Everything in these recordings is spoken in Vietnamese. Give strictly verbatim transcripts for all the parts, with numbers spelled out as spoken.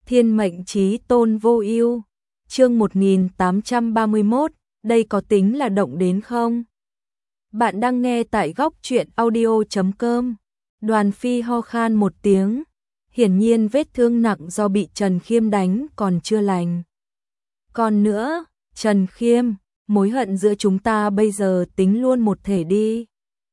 Thiên mệnh chí tôn vô ưu. Chương một nghìn tám trăm ba mươi mốt, đây có tính là động đến không? Bạn đang nghe tại góc truyện audio chấm com. Đoàn Phi ho khan một tiếng, hiển nhiên vết thương nặng do bị Trần Khiêm đánh còn chưa lành. Còn nữa, Trần Khiêm, mối hận giữa chúng ta bây giờ tính luôn một thể đi.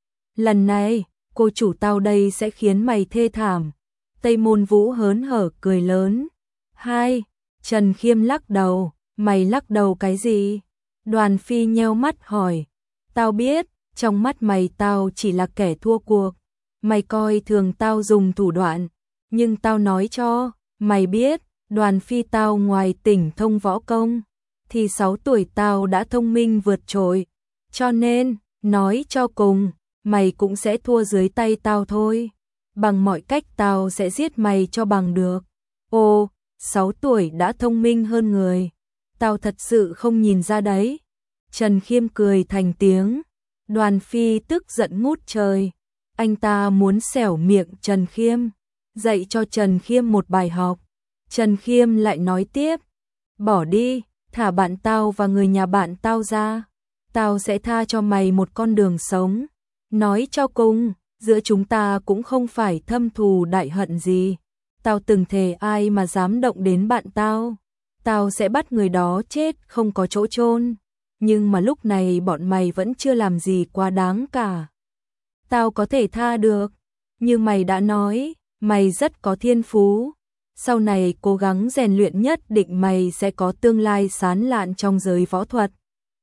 Lần này, cô chủ tao đây sẽ khiến mày thê thảm. Tây Môn Vũ hớn hở cười lớn. Hai, Trần Khiêm lắc đầu, mày lắc đầu cái gì? Đoàn Phi nheo mắt hỏi. Tao biết, trong mắt mày tao chỉ là kẻ thua cuộc. Mày coi thường tao dùng thủ đoạn. Nhưng tao nói cho, mày biết, Đoàn Phi tao ngoài tỉnh thông võ công, thì sáu tuổi tao đã thông minh vượt trội. Cho nên, nói cho cùng, mày cũng sẽ thua dưới tay tao thôi. Bằng mọi cách tao sẽ giết mày cho bằng được. Ồ, sáu tuổi đã thông minh hơn người. Tao thật sự không nhìn ra đấy. Trần Khiêm cười thành tiếng. Đoàn Phi tức giận ngút trời. Anh ta muốn xẻo miệng Trần Khiêm, dạy cho Trần Khiêm một bài học. Trần Khiêm lại nói tiếp. Bỏ đi, thả bạn tao và người nhà bạn tao ra. Tao sẽ tha cho mày một con đường sống. Nói cho cùng, giữa chúng ta cũng không phải thâm thù đại hận gì. Tao từng thề ai mà dám động đến bạn tao, tao sẽ bắt người đó chết không có chỗ chôn. Nhưng mà lúc này bọn mày vẫn chưa làm gì quá đáng cả. Tao có thể tha được. Như mày đã nói, mày rất có thiên phú. Sau này cố gắng rèn luyện nhất định mày sẽ có tương lai sáng lạn trong giới võ thuật.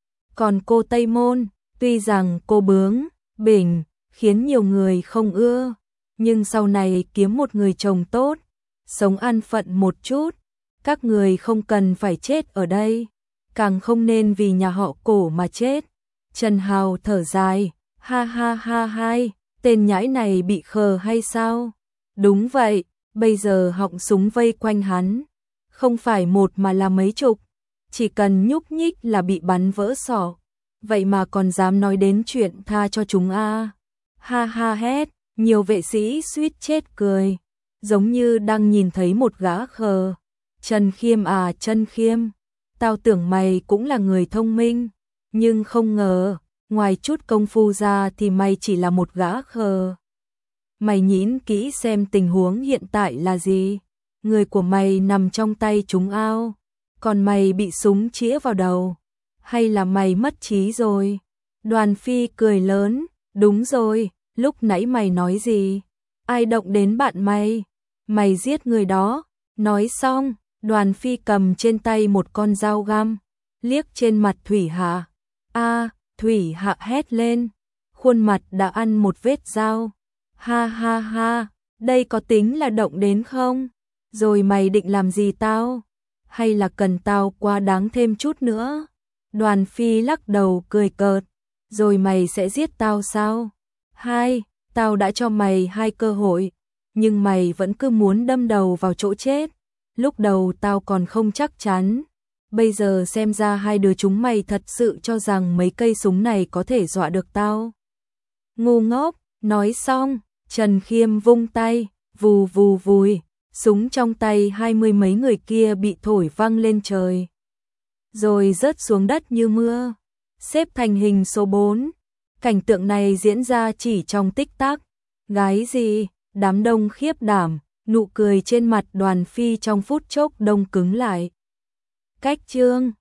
Còn cô Tây Môn, tuy rằng cô bướng, bỉnh, khiến nhiều người không ưa, nhưng sau này kiếm một người chồng tốt, sống an phận một chút, các người không cần phải chết ở đây, càng không nên vì nhà họ Cổ mà chết. Trần Hào thở dài, ha ha ha hai, tên nhãi này bị khờ hay sao? Đúng vậy, bây giờ họng súng vây quanh hắn, không phải một mà là mấy chục, chỉ cần nhúc nhích là bị bắn vỡ sọ, vậy mà còn dám nói đến chuyện tha cho chúng a? À. Ha ha hét, nhiều vệ sĩ suýt chết cười, giống như đang nhìn thấy một gã khờ. Trần Khiêm à Trần Khiêm, tao tưởng mày cũng là người thông minh, nhưng không ngờ, ngoài chút công phu ra thì mày chỉ là một gã khờ. Mày nhĩn kỹ xem tình huống hiện tại là gì. Người của mày nằm trong tay chúng ao, còn mày bị súng chĩa vào đầu. Hay là mày mất trí rồi? Đoàn Phi cười lớn, đúng rồi, lúc nãy mày nói gì? Ai động đến bạn mày? Mày giết người đó. Nói xong, Đoàn Phi cầm trên tay một con dao găm, liếc trên mặt Thủy Hạ. A, Thủy Hạ hét lên, khuôn mặt đã ăn một vết dao. Ha ha ha, đây có tính là động đến không? Rồi mày định làm gì tao? Hay là cần tao quá đáng thêm chút nữa? Đoàn Phi lắc đầu cười cợt, rồi mày sẽ giết tao sao? Hai, tao đã cho mày hai cơ hội, nhưng mày vẫn cứ muốn đâm đầu vào chỗ chết. Lúc đầu tao còn không chắc chắn, bây giờ xem ra hai đứa chúng mày thật sự cho rằng mấy cây súng này có thể dọa được tao. Ngu ngốc, nói xong, Trần Khiêm vung tay, vù vù vùi, súng trong tay hai mươi mấy người kia bị thổi văng lên trời, rồi rớt xuống đất như mưa, xếp thành hình số bốn. Cảnh tượng này diễn ra chỉ trong tích tắc. Gái gì? Đám đông khiếp đảm, nụ cười trên mặt Đoàn Phi trong phút chốc đông cứng lại. Cách chương